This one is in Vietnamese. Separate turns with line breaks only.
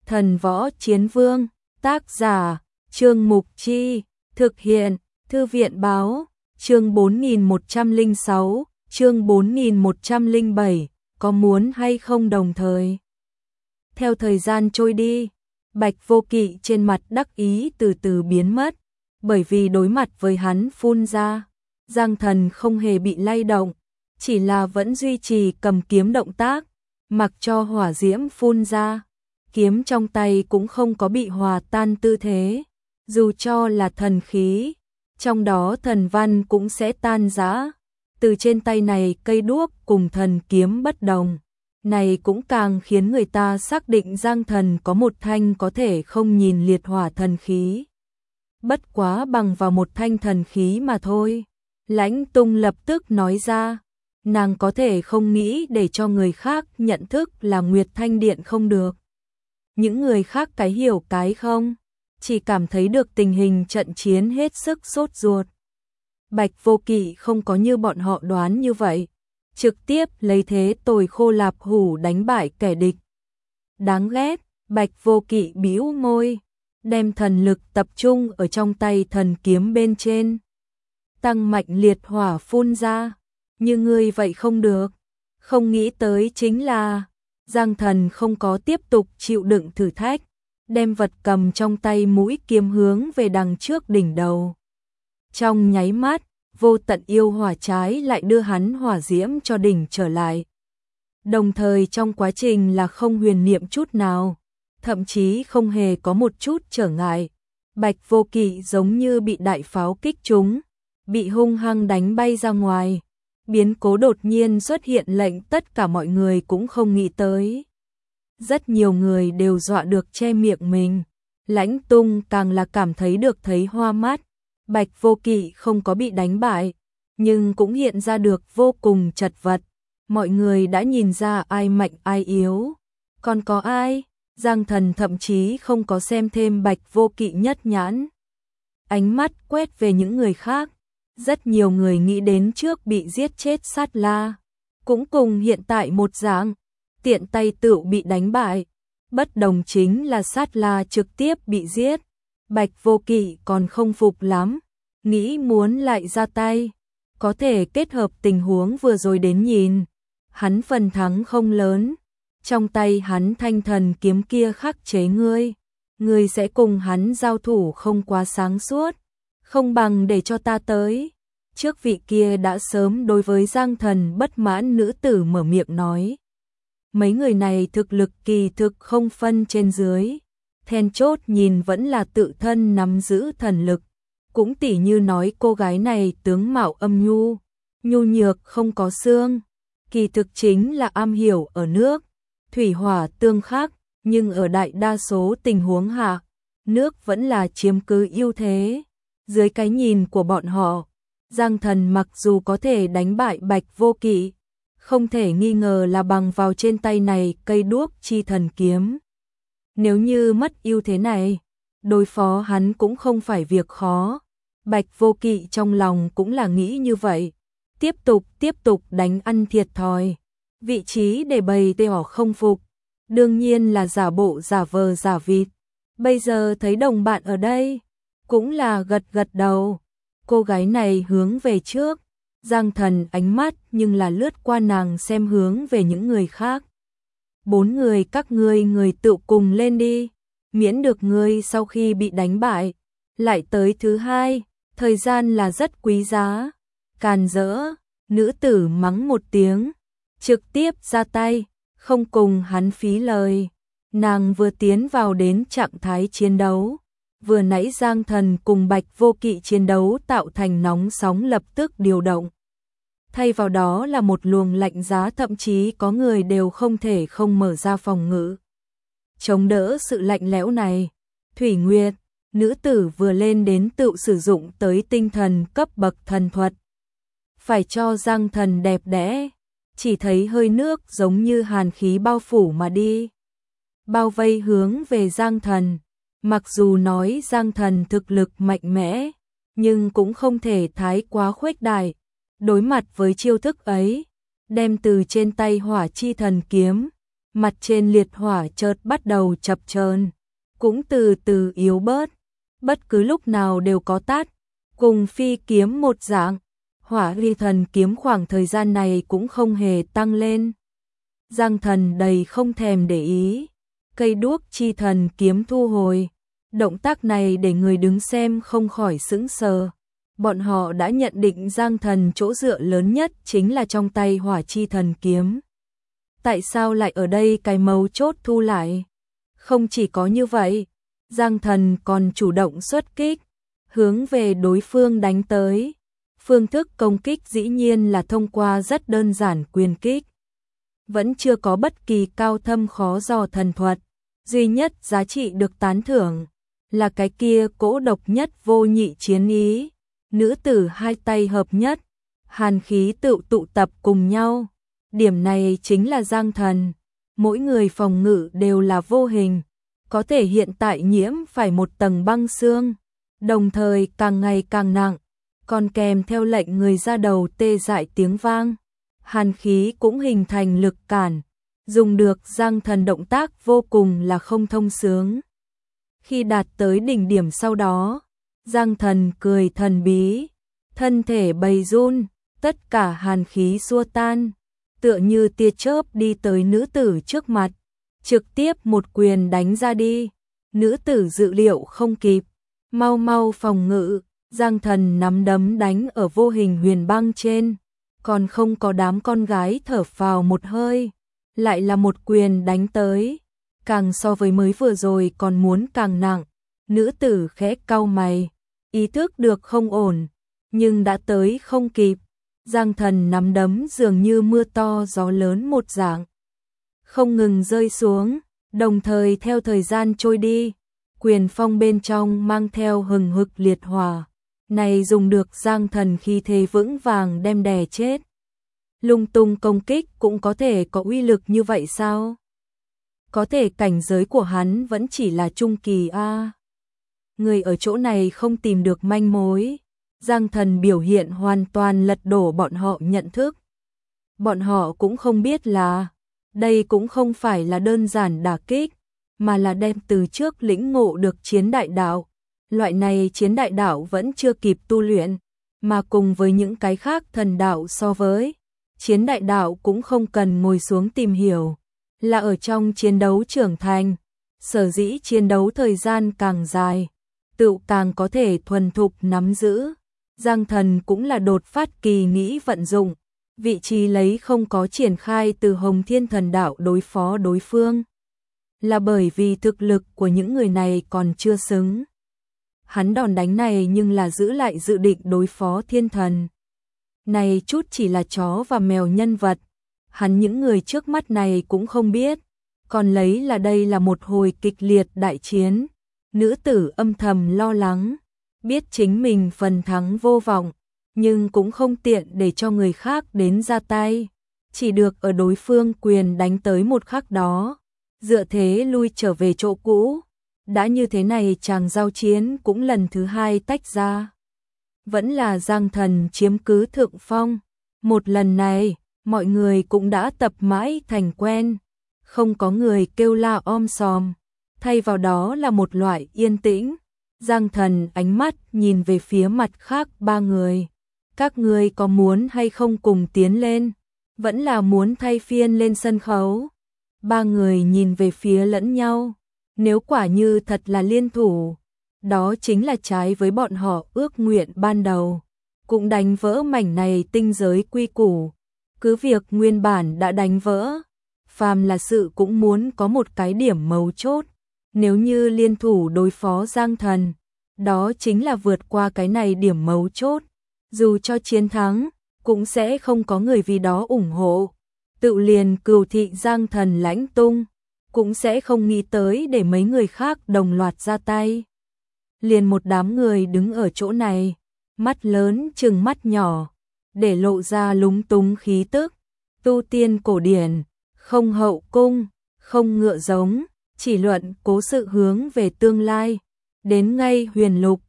Thần Võ Chiến Vương, tác giả, Trương Mục Chi, thực hiện, Thư viện Báo, chương 4106, chương 4107, có muốn hay không đồng thời. Theo thời gian trôi đi, Bạch Vô Kỵ trên mặt đắc ý từ từ biến mất, bởi vì đối mặt với hắn phun ra, Giang Thần không hề bị lay động, chỉ là vẫn duy trì cầm kiếm động tác, mặc cho hỏa diễm phun ra, kiếm trong tay cũng không có bị hòa tan tư thế, dù cho là thần khí, trong đó thần văn cũng sẽ tan rã. Từ trên tay này cây đuốc cùng thần kiếm bất đồng, này cũng càng khiến người ta xác định Giang Thần có một thanh có thể không nhìn liệt hỏa thần khí. Bất quá bằng vào một thanh thần khí mà thôi. Lãnh Tung lập tức nói ra, nàng có thể không nghĩ để cho người khác nhận thức là Nguyệt Thanh Điện không được. Những người khác cái hiểu cái không, chỉ cảm thấy được tình hình trận chiến hết sức sốt ruột. Bạch Vô Kỵ không có như bọn họ đoán như vậy, trực tiếp lấy thế tồi khô lạp hủ đánh bại kẻ địch. Đáng ghét, Bạch Vô Kỵ bĩu môi, đem thần lực tập trung ở trong tay thần kiếm bên trên. Tăng mạnh liệt hỏa phun ra, như ngươi vậy không được. Không nghĩ tới chính là, Giang Thần không có tiếp tục chịu đựng thử thách, đem vật cầm trong tay mũi kiếm hướng về đằng trước đỉnh đầu. Trong nháy mắt, vô tận yêu hỏa trái lại đưa hắn hỏa diễm cho đỉnh trở lại. Đồng thời trong quá trình là không huyền niệm chút nào, thậm chí không hề có một chút trở ngại. Bạch Vô Kỵ giống như bị đại pháo kích trúng, bị hung hăng đánh bay ra ngoài. Biến cố đột nhiên xuất hiện lệnh tất cả mọi người cũng không nghĩ tới. Rất nhiều người đều dọa được che miệng mình. Lãnh Tung càng là cảm thấy được thấy hoa mắt. Bạch Vô Kỵ không có bị đánh bại, nhưng cũng hiện ra được vô cùng chật vật. Mọi người đã nhìn ra ai mạnh ai yếu. Còn có ai? Giang Thần thậm chí không có xem thêm Bạch Vô Kỵ nhất nhãn. Ánh mắt quét về những người khác. Rất nhiều người nghĩ đến trước bị giết chết Sát La, cũng cùng hiện tại một dạng, tiện tay tựu bị đánh bại. Bất đồng chính là Sát La trực tiếp bị giết. Bạch Vô Kỵ còn không phục lắm, nghĩ muốn lại ra tay, có thể kết hợp tình huống vừa rồi đến nhìn. Hắn phần thắng không lớn, trong tay hắn thanh thần kiếm kia khắc chế ngươi sẽ cùng hắn giao thủ không quá sáng suốt, không bằng để cho ta tới. Trước vị kia đã sớm đối với Giang Thần bất mãn nữ tử mở miệng nói. Mấy người này thực lực kỳ thực không phân trên dưới. Then chốt nhìn vẫn là tự thân nắm giữ thần lực. Cũng tỉ như nói cô gái này tướng mạo âm nhu, nhu nhược không có xương. Kỳ thực chính là am hiểu ở nước, thủy hỏa tương khắc, nhưng ở đại đa số tình huống hạ, nước vẫn là chiếm cứ ưu thế. Dưới cái nhìn của bọn họ, Giang Thần mặc dù có thể đánh bại Bạch Vô Kỵ, không thể nghi ngờ là bằng vào trên tay này cây đuốc chi thần kiếm. Nếu như mất ưu thế này, đối phó hắn cũng không phải việc khó. Bạch Vô Kỵ trong lòng cũng là nghĩ như vậy. Tiếp tục đánh ăn thiệt thòi. Vị trí để bày tỏ không phục, đương nhiên là giả bộ giả vờ giả vịt. Bây giờ thấy đồng bạn ở đây, cũng là gật gật đầu. Cô gái này hướng về trước, Giang Thần ánh mắt nhưng là lướt qua nàng xem hướng về những người khác. 4 người các ngươi tự cùng lên đi, miễn được ngươi sau khi bị đánh bại, lại tới thứ hai, thời gian là rất quý giá. Càn rỡ, nữ tử mắng một tiếng, trực tiếp ra tay, không cùng hắn phí lời. Nàng vừa tiến vào đến trạng thái chiến đấu. Vừa nãy Giang Thần cùng Bạch Vô Kỵ chiến đấu tạo thành nóng sóng lập tức điều động. Thay vào đó là một luồng lạnh giá, thậm chí có người đều không thể không mở ra phòng ngự. Chống đỡ sự lạnh lẽo này, Thủy Nguyệt, nữ tử vừa lên đến tự sử dụng tới tinh thần cấp bậc thần thuật. Phải cho Giang Thần đẹp đẽ, chỉ thấy hơi nước giống như hàn khí bao phủ mà đi. Bao vây hướng về Giang Thần. Mặc dù nói Giang Thần thực lực mạnh mẽ, nhưng cũng không thể thái quá khuếch đại. Đối mặt với chiêu thức ấy, đem từ trên tay hỏa chi thần kiếm, mặt trên liệt hỏa chợt bắt đầu chập chờn, cũng từ từ yếu bớt, bất cứ lúc nào đều có tát, cùng phi kiếm một dạng. Hỏa Ly Thần kiếm khoảng thời gian này cũng không hề tăng lên. Giang Thần đầy không thèm để ý, cây đuốc chi thần kiếm thu hồi. Động tác này để người đứng xem không khỏi sững sờ. Bọn họ đã nhận định Giang Thần chỗ dựa lớn nhất chính là trong tay hỏa chi thần kiếm. Tại sao lại ở đây cái mấu chốt thu lại? Không chỉ có như vậy, Giang Thần còn chủ động xuất kích, hướng về đối phương đánh tới. Phương thức công kích dĩ nhiên là thông qua rất đơn giản quyền kích. Vẫn chưa có bất kỳ cao thâm khó dò thần thuật, duy nhất giá trị được tán thưởng là cái kia cỗ độc nhất vô nhị chiến ý. Nữ tử hai tay hợp nhất, hàn khí tụ tập cùng nhau. Điểm này chính là Giang Thần. Mỗi người phòng ngự đều là vô hình, có thể hiện tại nhiễm phải một tầng băng xương, đồng thời càng ngày càng nặng, còn kèm theo lệnh người ra đầu tê dại tiếng vang. Hàn khí cũng hình thành lực cản, dùng được Giang Thần động tác vô cùng là không thông sướng. Khi đạt tới đỉnh điểm sau đó, Giang Thần cười thần bí, thân thể bầy run, tất cả hàn khí xua tan, tựa như tia chớp đi tới nữ tử trước mặt, trực tiếp một quyền đánh ra đi. Nữ tử dự liệu không kịp, mau mau phòng ngự, Giang Thần nắm đấm đánh ở vô hình huyền băng trên, còn không có đám con gái thở phào một hơi, lại là một quyền đánh tới, càng so với mới vừa rồi còn muốn càng nặng. Nữ tử khẽ cau mày, ý thức được không ổn, nhưng đã tới không kịp. Giang Thần nắm đấm dường như mưa to gió lớn một dạng, không ngừng rơi xuống, đồng thời theo thời gian trôi đi, quyền phong bên trong mang theo hừng hực liệt hỏa, này dùng được Giang Thần khi thế vững vàng đem đè chết. Lung tung công kích cũng có thể có uy lực như vậy sao? Có thể cảnh giới của hắn vẫn chỉ là trung kỳ a. Người ở chỗ này không tìm được manh mối. Giang Thần biểu hiện hoàn toàn lật đổ bọn họ nhận thức. Bọn họ cũng không biết là đây cũng không phải là đơn giản đả kích, mà là đem từ trước lĩnh ngộ được chiến đại đạo. Loại này chiến đại đạo vẫn chưa kịp tu luyện, mà cùng với những cái khác thần đạo so với, chiến đại đạo cũng không cần ngồi xuống tìm hiểu, là ở trong chiến đấu trưởng thành. Sở dĩ chiến đấu thời gian càng dài, tự càng có thể thuần thục nắm giữ. Giang Thần cũng là đột phát kỳ nghĩ vận dụng, vị trí lấy không có triển khai từ Hồng Thiên Thần Đạo đối phó đối phương, là bởi vì thực lực của những người này còn chưa xứng. Hắn đòn đánh này nhưng là giữ lại dự định đối phó thiên thần. Này chút chỉ là chó và mèo nhân vật, hắn những người trước mắt này cũng không biết, còn lấy là đây là một hồi kịch liệt đại chiến. Nữ tử âm thầm lo lắng, biết chính mình phần thắng vô vọng, nhưng cũng không tiện để cho người khác đến ra tay, chỉ được ở đối phương quyền đánh tới một khắc đó, dựa thế lui trở về chỗ cũ. Đã như thế này chàng giao chiến cũng lần thứ hai tách ra. Vẫn là Giang Thần chiếm cứ thượng phong. Một lần này, mọi người cũng đã tập mãi thành quen, không có người kêu la om sòm, thay vào đó là một loại yên tĩnh. Giang Thần ánh mắt nhìn về phía mặt khác ba người. Các ngươi có muốn hay không cùng tiến lên? Vẫn là muốn thay phiên lên sân khấu? Ba người nhìn về phía lẫn nhau. Nếu quả như thật là liên thủ, đó chính là trái với bọn họ ước nguyện ban đầu, cũng đánh vỡ mảnh này tinh giới quy củ. Cứ việc nguyên bản đã đánh vỡ, phàm là sự cũng muốn có một cái điểm mấu chốt. Nếu như liên thủ đối phó Giang Thần, đó chính là vượt qua cái này điểm mấu chốt. Dù cho chiến thắng, cũng sẽ không có người vì đó ủng hộ. Tự liền Cửu Thị Giang Thần lãnh tung, cũng sẽ không nghĩ tới để mấy người khác đồng loạt ra tay. Liền một đám người đứng ở chỗ này, mắt lớn chừng mắt nhỏ, để lộ ra lúng túng khí tức. Tu tiên cổ điển, không hậu cung, không ngựa giống, chỉ luận cố sự hướng về tương lai. Đến ngay huyền lục,